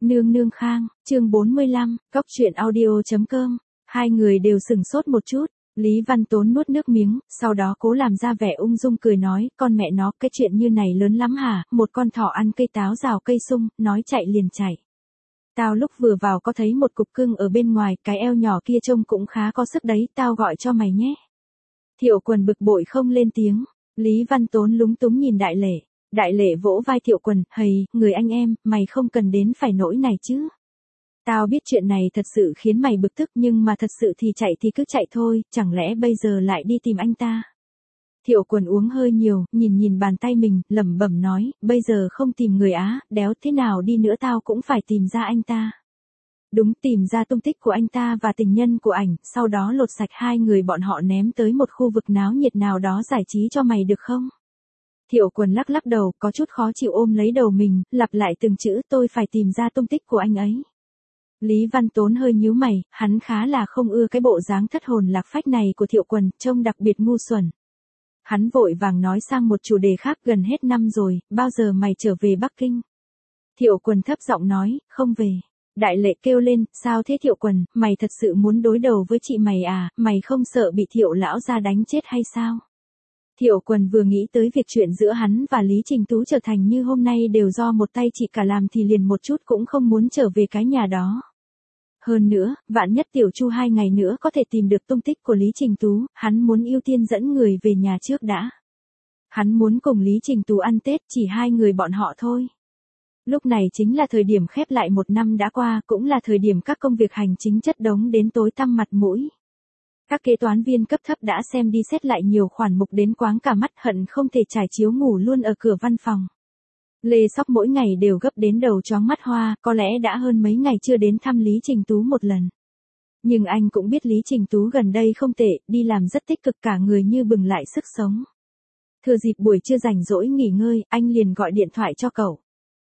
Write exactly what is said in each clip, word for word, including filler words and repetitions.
Nương nương khang, chương bốn mươi lăm, cóc truyện audio.com. Hai người đều sừng sốt một chút. Lý Văn Tốn nuốt nước miếng, sau đó cố làm ra vẻ ung dung cười nói, con mẹ nó, cái chuyện như này lớn lắm hả, một con thỏ ăn cây táo rào cây sung, nói chạy liền chạy. Tao lúc vừa vào có thấy một cục cưng ở bên ngoài, cái eo nhỏ kia trông cũng khá có sức đấy, tao gọi cho mày nhé. Thiệu Quần bực bội không lên tiếng. Lý Văn Tốn lúng túng nhìn Đại Lệ. Đại Lệ vỗ vai Thiệu Quần, hầy, người anh em, mày không cần đến phải nỗi này chứ. Tao biết chuyện này thật sự khiến mày bực tức nhưng mà thật sự thì chạy thì cứ chạy thôi, chẳng lẽ bây giờ lại đi tìm anh ta. Thiệu Quần uống hơi nhiều, nhìn nhìn bàn tay mình, lẩm bẩm nói, bây giờ không tìm người Á, đéo thế nào đi nữa tao cũng phải tìm ra anh ta. Đúng, tìm ra tung tích của anh ta và tình nhân của ảnh, sau đó lột sạch hai người bọn họ ném tới một khu vực náo nhiệt nào đó giải trí cho mày được không? Thiệu Quần lắc lắc đầu, có chút khó chịu ôm lấy đầu mình, lặp lại từng chữ, tôi phải tìm ra tung tích của anh ấy. Lý Văn Tốn hơi nhíu mày, hắn khá là không ưa cái bộ dáng thất hồn lạc phách này của Thiệu Quần, trông đặc biệt ngu xuẩn. Hắn vội vàng nói sang một chủ đề khác, gần hết năm rồi, bao giờ mày trở về Bắc Kinh? Thiệu Quần thấp giọng nói, không về. Đại Lệ kêu lên, sao thế Thiệu Quần, mày thật sự muốn đối đầu với chị mày à, mày không sợ bị Thiệu lão gia đánh chết hay sao? Thiệu Quần vừa nghĩ tới việc chuyện giữa hắn và Lý Trình Tú trở thành như hôm nay đều do một tay chị cả làm thì liền một chút cũng không muốn trở về cái nhà đó. Hơn nữa, vạn nhất Tiểu Chu hai ngày nữa có thể tìm được tung tích của Lý Trình Tú, hắn muốn ưu tiên dẫn người về nhà trước đã. Hắn muốn cùng Lý Trình Tú ăn Tết, chỉ hai người bọn họ thôi. Lúc này chính là thời điểm khép lại một năm đã qua, cũng là thời điểm các công việc hành chính chất đống đến tối tăm mặt mũi. Các kế toán viên cấp thấp đã xem đi xét lại nhiều khoản mục đến quáng cả mắt, hận không thể trải chiếu ngủ luôn ở cửa văn phòng. Lê Sóc mỗi ngày đều gấp đến đầu choáng mắt hoa, có lẽ đã hơn mấy ngày chưa đến thăm Lý Trình Tú một lần. Nhưng anh cũng biết Lý Trình Tú gần đây không tệ, đi làm rất tích cực, cả người như bừng lại sức sống. Thừa dịp buổi trưa rảnh rỗi nghỉ ngơi, anh liền gọi điện thoại cho cậu.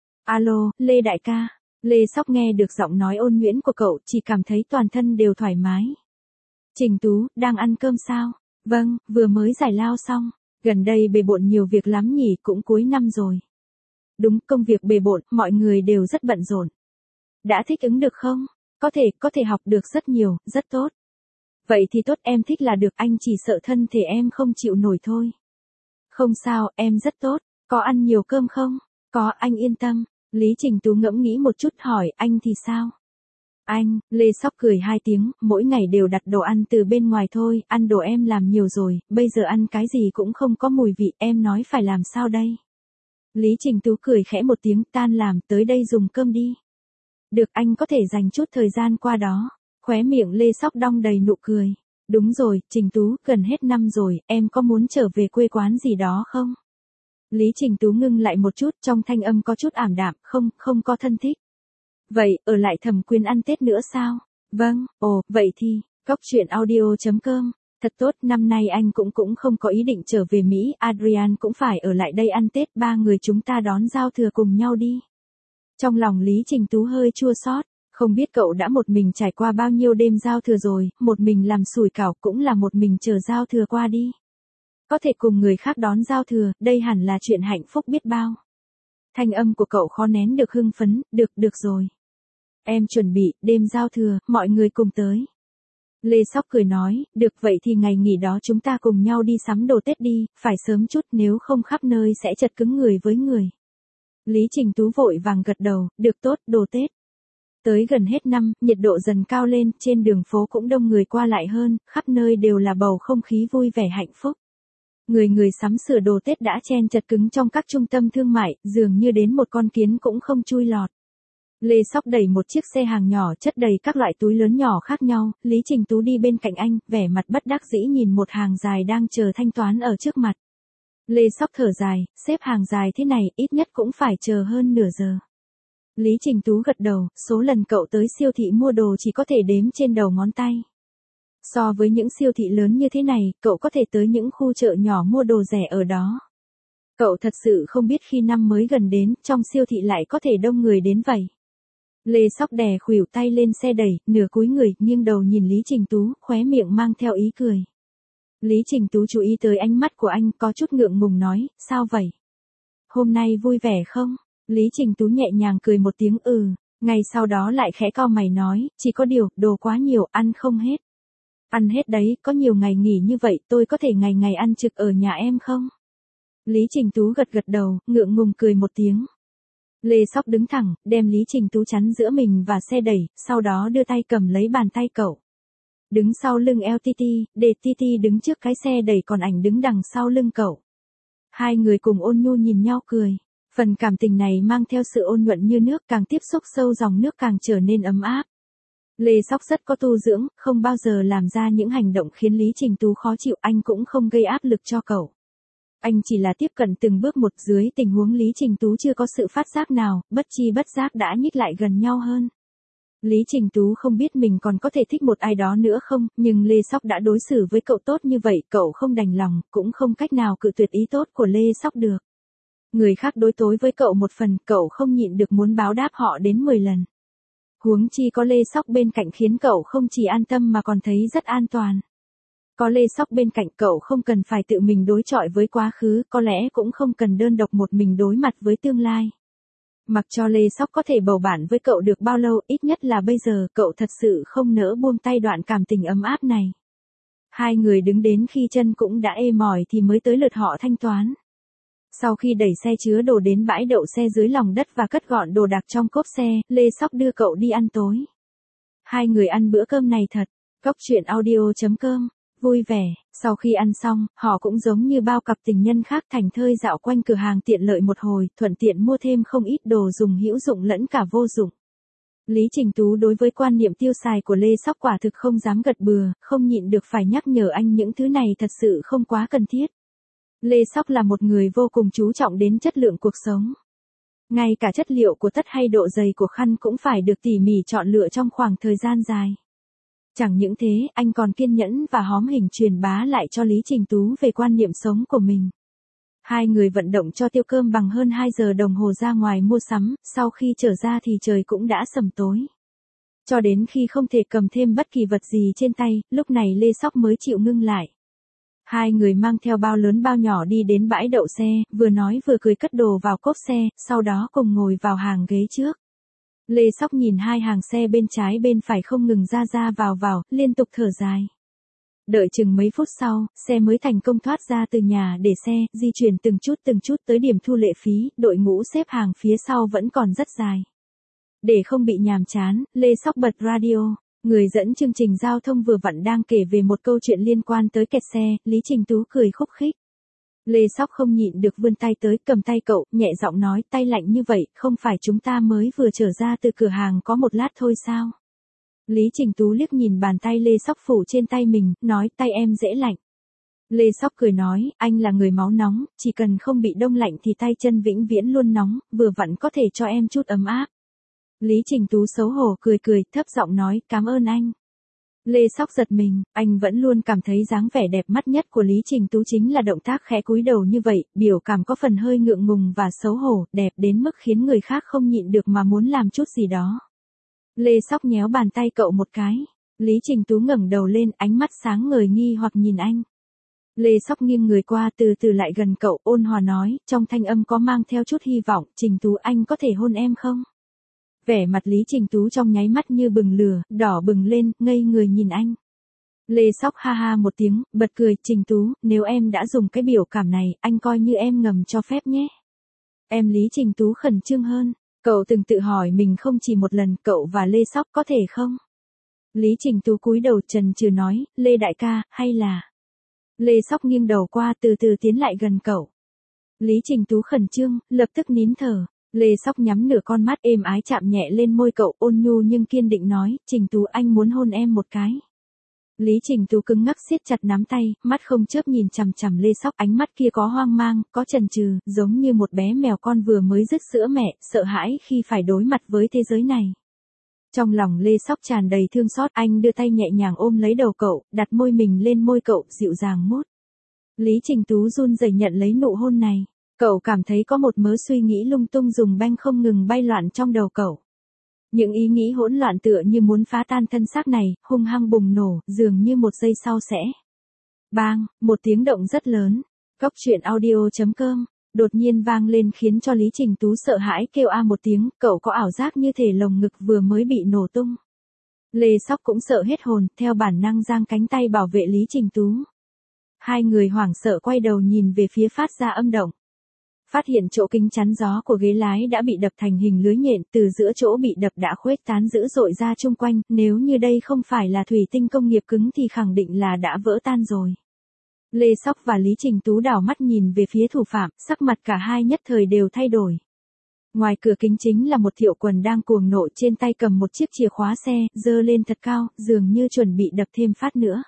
Alo, Lê đại ca. Lê Sóc nghe được giọng nói ôn nhuyễn của cậu, chỉ cảm thấy toàn thân đều thoải mái. Trình Tú, đang ăn cơm sao? Vâng, vừa mới giải lao xong. Gần đây bề bộn nhiều việc lắm nhỉ, cũng cuối năm rồi. Đúng, công việc bề bộn, mọi người đều rất bận rộn. Đã thích ứng được không? Có thể, có thể học được rất nhiều, rất tốt. Vậy thì tốt, em thích là được, anh chỉ sợ thân thể em không chịu nổi thôi. Không sao, em rất tốt. Có ăn nhiều cơm không? Có, anh yên tâm. Lý Trình Tú ngẫm nghĩ một chút hỏi, anh thì sao? Anh, Lê Sóc cười hai tiếng, mỗi ngày đều đặt đồ ăn từ bên ngoài thôi, ăn đồ em làm nhiều rồi, bây giờ ăn cái gì cũng không có mùi vị, em nói phải làm sao đây? Lý Trình Tú cười khẽ một tiếng, tan làm, tới đây dùng cơm đi. Được, anh có thể dành chút thời gian qua đó. Khóe miệng Lê Sóc đong đầy nụ cười. Đúng rồi, Trình Tú, gần hết năm rồi, em có muốn trở về quê quán gì đó không? Lý Trình Tú ngưng lại một chút, trong thanh âm có chút ảm đạm, không, không có thân thích. Vậy, ở lại Thẩm Quyến ăn Tết nữa sao? Vâng, ồ, vậy thì, cóc truyện audio.com. Thật tốt, năm nay anh cũng cũng không có ý định trở về Mỹ, Adrian cũng phải ở lại đây ăn Tết, ba người chúng ta đón giao thừa cùng nhau đi. Trong lòng Lý Trình Tú hơi chua xót, không biết cậu đã một mình trải qua bao nhiêu đêm giao thừa rồi, một mình làm sủi cảo cũng là một mình chờ giao thừa qua đi. Có thể cùng người khác đón giao thừa, đây hẳn là chuyện hạnh phúc biết bao. Thanh âm của cậu khó nén được hưng phấn, được, được rồi. Em chuẩn bị, đêm giao thừa, mọi người cùng tới. Lê Sóc cười nói, được vậy thì ngày nghỉ đó chúng ta cùng nhau đi sắm đồ Tết đi, phải sớm chút nếu không khắp nơi sẽ chật cứng người với người. Lý Trình Tú vội vàng gật đầu, được tốt, đồ Tết. Tới gần hết năm, nhiệt độ dần cao lên, trên đường phố cũng đông người qua lại hơn, khắp nơi đều là bầu không khí vui vẻ hạnh phúc. Người người sắm sửa đồ Tết đã chen chật cứng trong các trung tâm thương mại, dường như đến một con kiến cũng không chui lọt. Lê Sóc đẩy một chiếc xe hàng nhỏ chất đầy các loại túi lớn nhỏ khác nhau, Lý Trình Tú đi bên cạnh anh, vẻ mặt bất đắc dĩ nhìn một hàng dài đang chờ thanh toán ở trước mặt. Lê Sóc thở dài, xếp hàng dài thế này, ít nhất cũng phải chờ hơn nửa giờ. Lý Trình Tú gật đầu, số lần cậu tới siêu thị mua đồ chỉ có thể đếm trên đầu ngón tay. So với những siêu thị lớn như thế này, cậu có thể tới những khu chợ nhỏ mua đồ rẻ ở đó. Cậu thật sự không biết khi năm mới gần đến, trong siêu thị lại có thể đông người đến vậy. Lê Sóc đè khuỷu tay lên xe đẩy, nửa cúi người, nghiêng đầu nhìn Lý Trình Tú, khóe miệng mang theo ý cười. Lý Trình Tú chú ý tới ánh mắt của anh, có chút ngượng ngùng nói, sao vậy? Hôm nay vui vẻ không? Lý Trình Tú nhẹ nhàng cười một tiếng, ừ, Ngay sau đó lại khẽ cau mày nói, chỉ có điều, đồ quá nhiều, ăn không hết. Ăn hết đấy, có nhiều ngày nghỉ như vậy, tôi có thể ngày ngày ăn trực ở nhà em không? Lý Trình Tú gật gật đầu, ngượng ngùng cười một tiếng. Lê Sóc đứng thẳng, đem Lý Trình Tú chắn giữa mình và xe đẩy, sau đó đưa tay cầm lấy bàn tay cậu. Đứng sau lưng eo Titi, để Titi đứng trước cái xe đẩy còn ảnh đứng đằng sau lưng cậu. Hai người cùng ôn nhu nhìn nhau cười. Phần cảm tình này mang theo sự ôn nhuận như nước, càng tiếp xúc sâu dòng nước càng trở nên ấm áp. Lê Sóc rất có tu dưỡng, không bao giờ làm ra những hành động khiến Lý Trình Tú khó chịu, anh cũng không gây áp lực cho cậu. Anh chỉ là tiếp cận từng bước một, dưới tình huống Lý Trình Tú chưa có sự phát giác nào, bất chi bất giác đã nhích lại gần nhau hơn. Lý Trình Tú không biết mình còn có thể thích một ai đó nữa không, nhưng Lê Sóc đã đối xử với cậu tốt như vậy, cậu không đành lòng, cũng không cách nào cự tuyệt ý tốt của Lê Sóc được. Người khác đối tối với cậu một phần, cậu không nhịn được muốn báo đáp họ đến mười lần. Huống chi có Lê Sóc bên cạnh khiến cậu không chỉ an tâm mà còn thấy rất an toàn. Có Lê Sóc bên cạnh, cậu không cần phải tự mình đối chọi với quá khứ, có lẽ cũng không cần đơn độc một mình đối mặt với tương lai. Mặc cho Lê Sóc có thể bầu bạn với cậu được bao lâu, ít nhất là bây giờ, cậu thật sự không nỡ buông tay đoạn cảm tình ấm áp này. Hai người đứng đến khi chân cũng đã ê mỏi thì mới tới lượt họ thanh toán. Sau khi đẩy xe chứa đồ đến bãi đậu xe dưới lòng đất và cất gọn đồ đạc trong cốp xe, Lê Sóc đưa cậu đi ăn tối. Hai người ăn bữa cơm này thật, Cóc Truyện Audio chấm com, vui vẻ. Sau khi ăn xong, họ cũng giống như bao cặp tình nhân khác thành thơi dạo quanh cửa hàng tiện lợi một hồi, thuận tiện mua thêm không ít đồ dùng hữu dụng lẫn cả vô dụng. Lý Trình Tú đối với quan niệm tiêu xài của Lê Sóc quả thực không dám gật bừa, không nhịn được phải nhắc nhở anh những thứ này thật sự không quá cần thiết. Lê Sóc là một người vô cùng chú trọng đến chất lượng cuộc sống. Ngay cả chất liệu của tất hay độ dày của khăn cũng phải được tỉ mỉ chọn lựa trong khoảng thời gian dài. Chẳng những thế, anh còn kiên nhẫn và hóm hình truyền bá lại cho Lý Trình Tú về quan niệm sống của mình. Hai người vận động cho tiêu cơm bằng hơn hai giờ đồng hồ ra ngoài mua sắm, sau khi trở ra thì trời cũng đã sầm tối. Cho đến khi không thể cầm thêm bất kỳ vật gì trên tay, lúc này Lê Sóc mới chịu ngưng lại. Hai người mang theo bao lớn bao nhỏ đi đến bãi đậu xe, vừa nói vừa cười cất đồ vào cốp xe, sau đó cùng ngồi vào hàng ghế trước. Lê Sóc nhìn hai hàng xe bên trái bên phải không ngừng ra ra vào vào, liên tục thở dài. Đợi chừng mấy phút sau, xe mới thành công thoát ra từ nhà để xe, di chuyển từng chút từng chút tới điểm thu lệ phí, đội ngũ xếp hàng phía sau vẫn còn rất dài. Để không bị nhàm chán, Lê Sóc bật radio. Người dẫn chương trình giao thông vừa vặn đang kể về một câu chuyện liên quan tới kẹt xe, Lý Trình Tú cười khúc khích. Lê Sóc không nhịn được vươn tay tới, cầm tay cậu, nhẹ giọng nói, tay lạnh như vậy, không phải chúng ta mới vừa trở ra từ cửa hàng có một lát thôi sao? Lý Trình Tú liếc nhìn bàn tay Lê Sóc phủ trên tay mình, nói, tay em dễ lạnh. Lê Sóc cười nói, anh là người máu nóng, chỉ cần không bị đông lạnh thì tay chân vĩnh viễn luôn nóng, vừa vặn có thể cho em chút ấm áp. Lý Trình Tú xấu hổ cười cười, thấp giọng nói, cảm ơn anh. Lê Sóc giật mình, anh vẫn luôn cảm thấy dáng vẻ đẹp mắt nhất của Lý Trình Tú chính là động tác khẽ cúi đầu như vậy, biểu cảm có phần hơi ngượng ngùng và xấu hổ, đẹp đến mức khiến người khác không nhịn được mà muốn làm chút gì đó. Lê Sóc nhéo bàn tay cậu một cái. Lý Trình Tú ngẩng đầu lên, ánh mắt sáng ngời nghi hoặc nhìn anh. Lê Sóc nghiêng người qua từ từ lại gần cậu, ôn hòa nói, trong thanh âm có mang theo chút hy vọng, Trình Tú anh có thể hôn em không? Vẻ mặt Lý Trình Tú trong nháy mắt như bừng lửa, đỏ bừng lên, ngây người nhìn anh. Lê Sóc ha ha một tiếng, bật cười, Trình Tú, nếu em đã dùng cái biểu cảm này, anh coi như em ngầm cho phép nhé. Em Lý Trình Tú khẩn trương hơn, cậu từng tự hỏi mình không chỉ một lần, cậu và Lê Sóc có thể không? Lý Trình Tú cúi đầu chần chừ nói, Lê đại ca, hay là... Lê Sóc nghiêng đầu qua từ từ tiến lại gần cậu. Lý Trình Tú khẩn trương, lập tức nín thở. Lê Sóc nhắm nửa con mắt êm ái chạm nhẹ lên môi cậu, ôn nhu nhưng kiên định nói, Trình Tú anh muốn hôn em một cái. Lý Trình Tú cứng ngắc siết chặt nắm tay, mắt không chớp nhìn chằm chằm Lê Sóc, ánh mắt kia có hoang mang, có chần chừ, giống như một bé mèo con vừa mới dứt sữa mẹ, sợ hãi khi phải đối mặt với thế giới này. Trong lòng Lê Sóc tràn đầy thương xót, anh đưa tay nhẹ nhàng ôm lấy đầu cậu, đặt môi mình lên môi cậu, dịu dàng mút. Lý Trình Tú run rẩy nhận lấy nụ hôn này. Cậu cảm thấy có một mớ suy nghĩ lung tung dùng banh không ngừng bay loạn trong đầu cậu. Những ý nghĩ hỗn loạn tựa như muốn phá tan thân xác này, hung hăng bùng nổ, dường như một giây sau sẽ. Bang, một tiếng động rất lớn. Cóc Truyện Audio chấm com đột nhiên vang lên khiến cho Lý Trình Tú sợ hãi kêu a một tiếng, cậu có ảo giác như thể lồng ngực vừa mới bị nổ tung. Lê Sóc cũng sợ hết hồn, theo bản năng giang cánh tay bảo vệ Lý Trình Tú. Hai người hoảng sợ quay đầu nhìn về phía phát ra âm động. Phát hiện chỗ kính chắn gió của ghế lái đã bị đập thành hình lưới nhện, từ giữa chỗ bị đập đã khuếch tán dữ dội ra chung quanh, nếu như đây không phải là thủy tinh công nghiệp cứng thì khẳng định là đã vỡ tan rồi. Lê Sóc và Lý Trình Tú đảo mắt nhìn về phía thủ phạm, sắc mặt cả hai nhất thời đều thay đổi. Ngoài cửa kính chính là một Thiệu Quần đang cuồng nộ, trên tay cầm một chiếc chìa khóa xe, giơ lên thật cao, dường như chuẩn bị đập thêm phát nữa.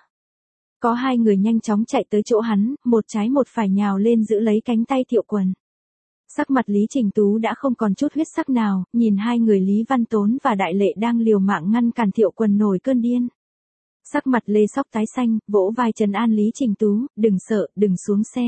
Có hai người nhanh chóng chạy tới chỗ hắn, một trái một phải nhào lên giữ lấy cánh tay Thiệu Quần. Sắc mặt Lý Trình Tú đã không còn chút huyết sắc nào, nhìn hai người Lý Văn Tốn và Đại Lệ đang liều mạng ngăn cản Thiệu Quần nổi cơn điên. Sắc mặt Lê Sóc tái xanh, vỗ vai trấn an Lý Trình Tú, đừng sợ, đừng xuống xe.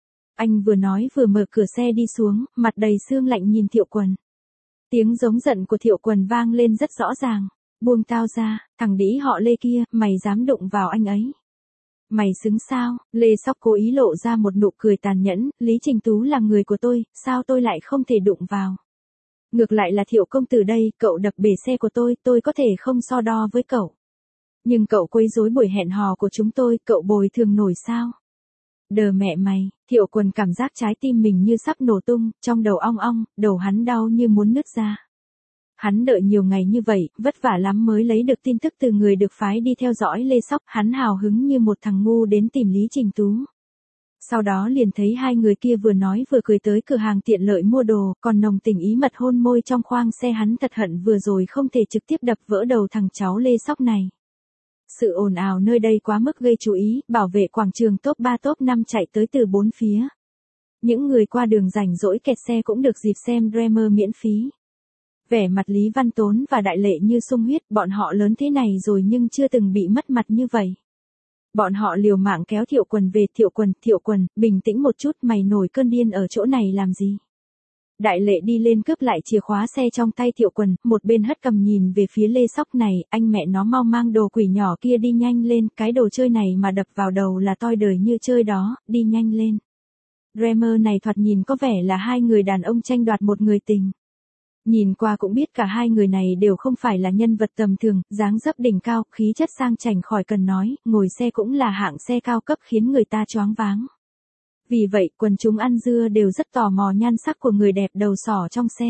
Anh vừa nói vừa mở cửa xe đi xuống, mặt đầy sương lạnh nhìn Thiệu Quần. Tiếng giống giận của Thiệu Quần vang lên rất rõ ràng. Buông tao ra, thằng đĩ họ Lê kia, mày dám đụng vào anh ấy. Mày xứng sao? Lê Sóc cố ý lộ ra một nụ cười tàn nhẫn, Lý Trình Tú là người của tôi, sao tôi lại không thể đụng vào? Ngược lại là Thiệu công tử đây, cậu đập bể xe của tôi, tôi có thể không so đo với cậu. Nhưng cậu quấy rối buổi hẹn hò của chúng tôi, cậu bồi thường nổi sao? Đờ mẹ mày, Thiệu Quần cảm giác trái tim mình như sắp nổ tung, trong đầu ong ong, đầu hắn đau như muốn nứt ra. Hắn đợi nhiều ngày như vậy, vất vả lắm mới lấy được tin tức từ người được phái đi theo dõi Lê Sóc, hắn hào hứng như một thằng ngu đến tìm Lý Trình Tú. Sau đó liền thấy hai người kia vừa nói vừa cười tới cửa hàng tiện lợi mua đồ, còn nồng tình ý mật hôn môi trong khoang xe, hắn thật hận vừa rồi không thể trực tiếp đập vỡ đầu thằng cháu Lê Sóc này. Sự ồn ào nơi đây quá mức gây chú ý, bảo vệ quảng trường top ba top năm chạy tới từ bốn phía. Những người qua đường rảnh rỗi kẹt xe cũng được dịp xem drama miễn phí. Vẻ mặt Lý Văn Tốn và Đại Lệ như sung huyết, bọn họ lớn thế này rồi nhưng chưa từng bị mất mặt như vậy. Bọn họ liều mạng kéo Thiệu Quần về, Thiệu Quần, Thiệu Quần, bình tĩnh một chút, mày nổi cơn điên ở chỗ này làm gì? Đại Lệ đi lên cướp lại chìa khóa xe trong tay Thiệu Quần, một bên hất cầm nhìn về phía Lê Sóc này, anh mẹ nó mau mang đồ quỷ nhỏ kia đi nhanh lên, cái đồ chơi này mà đập vào đầu là toi đời như chơi đó, đi nhanh lên. Dreamer này thoạt nhìn có vẻ là hai người đàn ông tranh đoạt một người tình. Nhìn qua cũng biết cả hai người này đều không phải là nhân vật tầm thường, dáng dấp đỉnh cao, khí chất sang chảnh khỏi cần nói, ngồi xe cũng là hạng xe cao cấp khiến người ta choáng váng. Vì vậy, quần chúng ăn dưa đều rất tò mò nhan sắc của người đẹp đầu sỏ trong xe.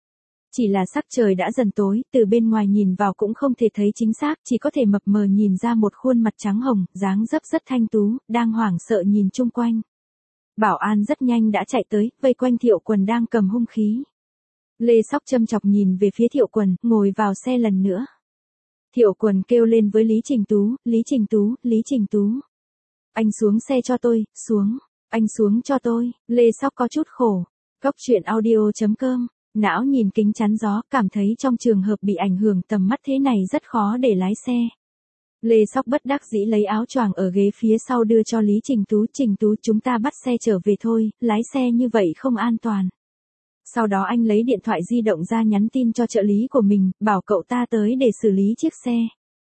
Chỉ là sắc trời đã dần tối, từ bên ngoài nhìn vào cũng không thể thấy chính xác, chỉ có thể mập mờ nhìn ra một khuôn mặt trắng hồng, dáng dấp rất thanh tú, đang hoảng sợ nhìn chung quanh. Bảo an rất nhanh đã chạy tới, vây quanh Thiệu Quần đang cầm hung khí. Lê Sóc châm chọc nhìn về phía Thiệu Quần, ngồi vào xe lần nữa. Thiệu Quần kêu lên với Lý Trình Tú, Lý Trình Tú, Lý Trình Tú. Anh xuống xe cho tôi, xuống, anh xuống cho tôi. Lê Sóc có chút khổ. Cốc truyện audio chấm com, não nhìn kính chắn gió, cảm thấy trong trường hợp bị ảnh hưởng tầm mắt thế này rất khó để lái xe. Lê Sóc bất đắc dĩ lấy áo choàng ở ghế phía sau đưa cho Lý Trình Tú, Trình Tú chúng ta bắt xe trở về thôi, lái xe như vậy không an toàn. Sau đó anh lấy điện thoại di động ra nhắn tin cho trợ lý của mình, bảo cậu ta tới để xử lý chiếc xe.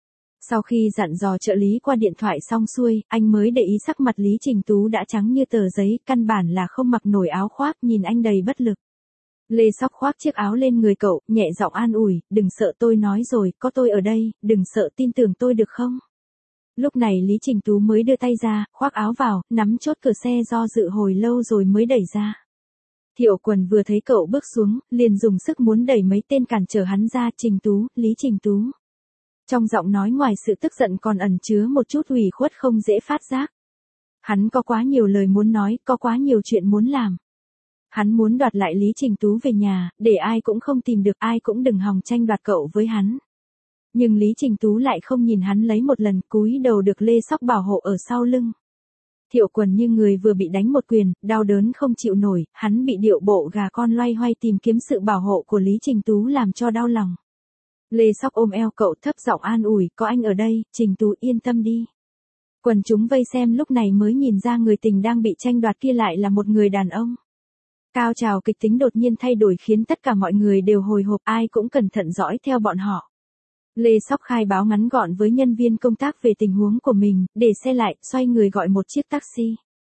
Sau khi dặn dò trợ lý qua điện thoại xong xuôi, anh mới để ý sắc mặt Lý Trình Tú đã trắng như tờ giấy, căn bản là không mặc nổi áo khoác, nhìn anh đầy bất lực. Lê Sóc khoác chiếc áo lên người cậu, nhẹ giọng an ủi, đừng sợ tôi nói rồi, có tôi ở đây, đừng sợ tin tưởng tôi được không? Lúc này Lý Trình Tú mới đưa tay ra, khoác áo vào, nắm chốt cửa xe do dự hồi lâu rồi mới đẩy ra. Thiệu Quần vừa thấy cậu bước xuống, liền dùng sức muốn đẩy mấy tên cản trở hắn ra, Trình Tú, Lý Trình Tú. Trong giọng nói ngoài sự tức giận còn ẩn chứa một chút ủy khuất không dễ phát giác. Hắn có quá nhiều lời muốn nói, có quá nhiều chuyện muốn làm. Hắn muốn đoạt lại Lý Trình Tú về nhà, để ai cũng không tìm được, ai cũng đừng hòng tranh đoạt cậu với hắn. Nhưng Lý Trình Tú lại không nhìn hắn lấy một lần, cúi đầu được Lê Sóc bảo hộ ở sau lưng. Thiệu Quần như người vừa bị đánh một quyền, đau đớn không chịu nổi, hắn bị điệu bộ gà con loay hoay tìm kiếm sự bảo hộ của Lý Trình Tú làm cho đau lòng. Lê Sóc ôm eo cậu thấp giọng an ủi, có anh ở đây, Trình Tú yên tâm đi. Quần chúng vây xem lúc này mới nhìn ra người tình đang bị tranh đoạt kia lại là một người đàn ông. Cao trào kịch tính đột nhiên thay đổi khiến tất cả mọi người đều hồi hộp, ai cũng cẩn thận dõi theo bọn họ. Lê Sóc khai báo ngắn gọn với nhân viên công tác về tình huống của mình, để xe lại, xoay người gọi một chiếc taxi.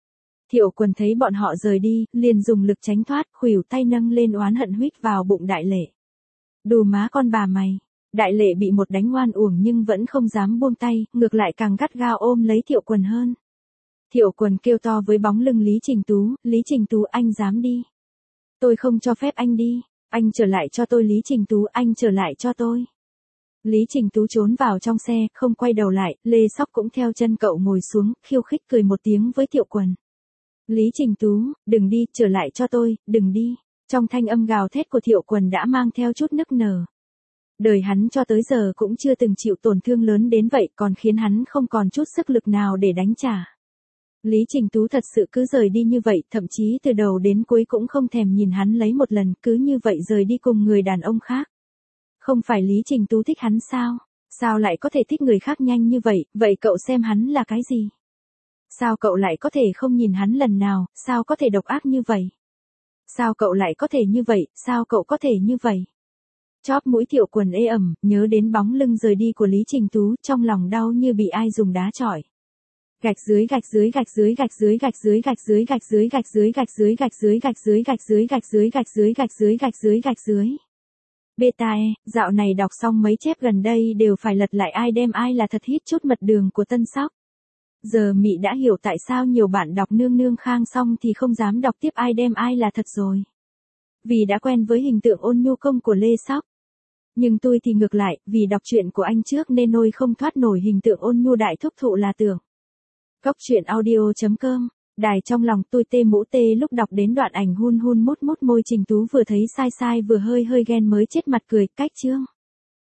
Thiệu Quần thấy bọn họ rời đi, liền dùng lực tránh thoát, khuỷu tay nâng lên oán hận huýt vào bụng Đại Lệ. Đù má con bà mày. Đại Lệ bị một đánh oan uổng nhưng vẫn không dám buông tay, ngược lại càng gắt gao ôm lấy Thiệu Quần hơn. Thiệu Quần kêu to với bóng lưng Lý Trình Tú, Lý Trình Tú anh dám đi. Tôi không cho phép anh đi, anh trở lại cho tôi Lý Trình Tú, anh trở lại cho tôi. Lý Trình Tú trốn vào trong xe, không quay đầu lại, Lê Sóc cũng theo chân cậu ngồi xuống, khiêu khích cười một tiếng với Thiệu Quần. Lý Trình Tú, đừng đi, trở lại cho tôi, đừng đi. Trong thanh âm gào thét của Thiệu Quần đã mang theo chút nức nở. Đời hắn cho tới giờ cũng chưa từng chịu tổn thương lớn đến vậy, còn khiến hắn không còn chút sức lực nào để đánh trả. Lý Trình Tú thật sự cứ rời đi như vậy, thậm chí từ đầu đến cuối cũng không thèm nhìn hắn lấy một lần, cứ như vậy rời đi cùng người đàn ông khác. Không phải Lý Trình Tú thích hắn sao? Sao lại có thể thích người khác nhanh như vậy, vậy cậu xem hắn là cái gì? Sao cậu lại có thể không nhìn hắn lần nào, sao có thể độc ác như vậy? Sao cậu lại có thể như vậy, sao cậu có thể như vậy? Chóp mũi Thiệu Quần ê ẩm, nhớ đến bóng lưng rời đi của Lý Trình Tú, trong lòng đau như bị ai dùng đá chọi. Gạch dưới gạch dưới gạch dưới gạch dưới gạch dưới gạch dưới gạch dưới gạch dưới gạch dưới gạch dưới gạch dưới gạch dưới gạch dưới gạch dưới gạch dưới gạch dưới gạch dưới. Beta e, dạo này đọc xong mấy chép gần đây đều phải lật lại ai đem ai là thật hít chút mật đường của Tân Sóc. Giờ Mị đã hiểu tại sao nhiều bạn đọc Nương Nương Khang xong thì không dám đọc tiếp ai đem ai là thật rồi. Vì đã quen với hình tượng ôn nhu công của Lê Sóc. Nhưng tôi thì ngược lại, vì đọc truyện của anh trước nên tôi không thoát nổi hình tượng ôn nhu đại thúc thụ là tưởng. Cóc truyện audio chấm com, đài trong lòng tôi tê mũ tê lúc đọc đến đoạn ảnh hun hun mút mút môi Trình Tú vừa thấy sai sai vừa hơi hơi ghen mới chết mặt cười, cách chương.